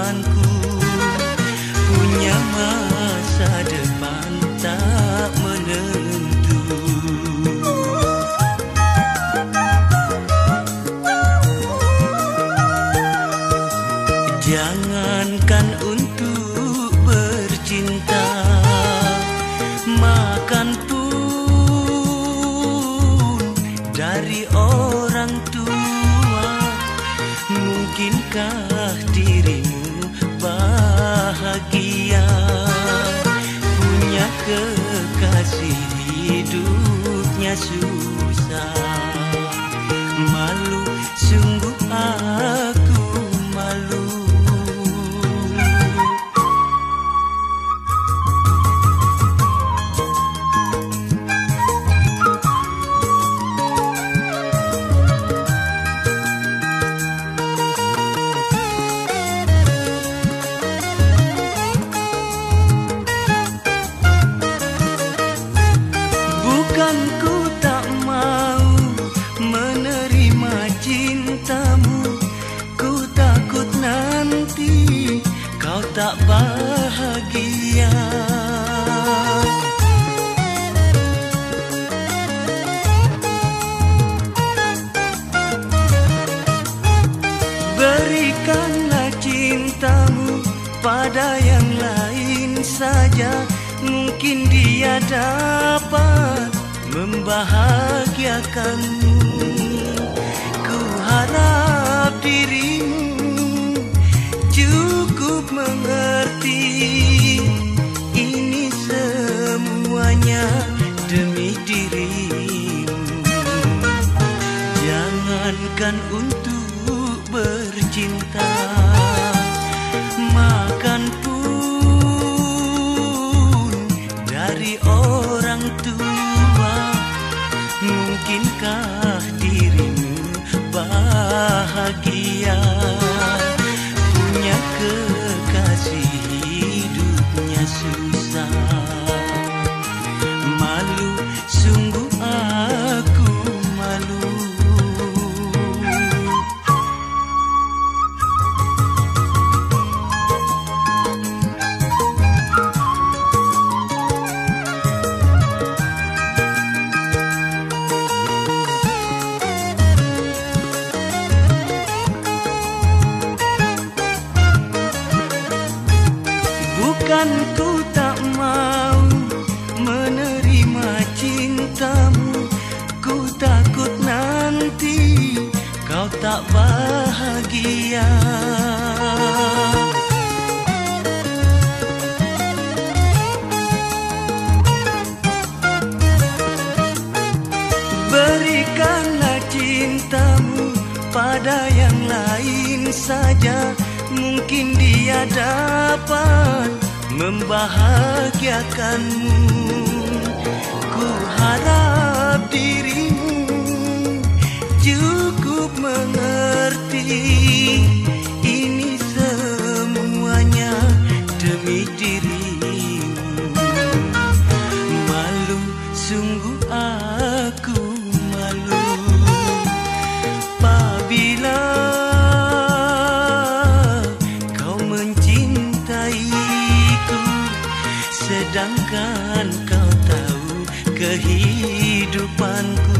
kehidupanku, punya masa depan tak menentu. Jangankan untuk bercinta, makan pun dari orang tua. Mungkinkah dirimu bahagia, punya kekasih hidupnya susah? Malu, sungguh aku malu. Bukan ku tak mau menerima cintamu, ku takut nanti kau tak bahagia. Berikanlah cintamu pada yang lain saja, mungkin dia dapat membahagiakanmu. Ku harap dirimu cukup mengerti, ini semuanya demi dirimu. Jangankan untuk bercinta, makan pun dari orang tua. Mungkinkah dirimu bahagia, punya kekasih hidupnya susah? Malu, sungguh aku malu. Bukan ku tak mau menerima cintamu, ku takut nanti kau tak bahagia. Berikanlah cintamu pada yang lain saja, mungkin dia dapat membahagiakanmu. Ku harap dirimu cukup mengerti, ini semuanya demi dirimu. Malu, sungguh aku malu. Apabila sedangkan kau tahu kehidupanku,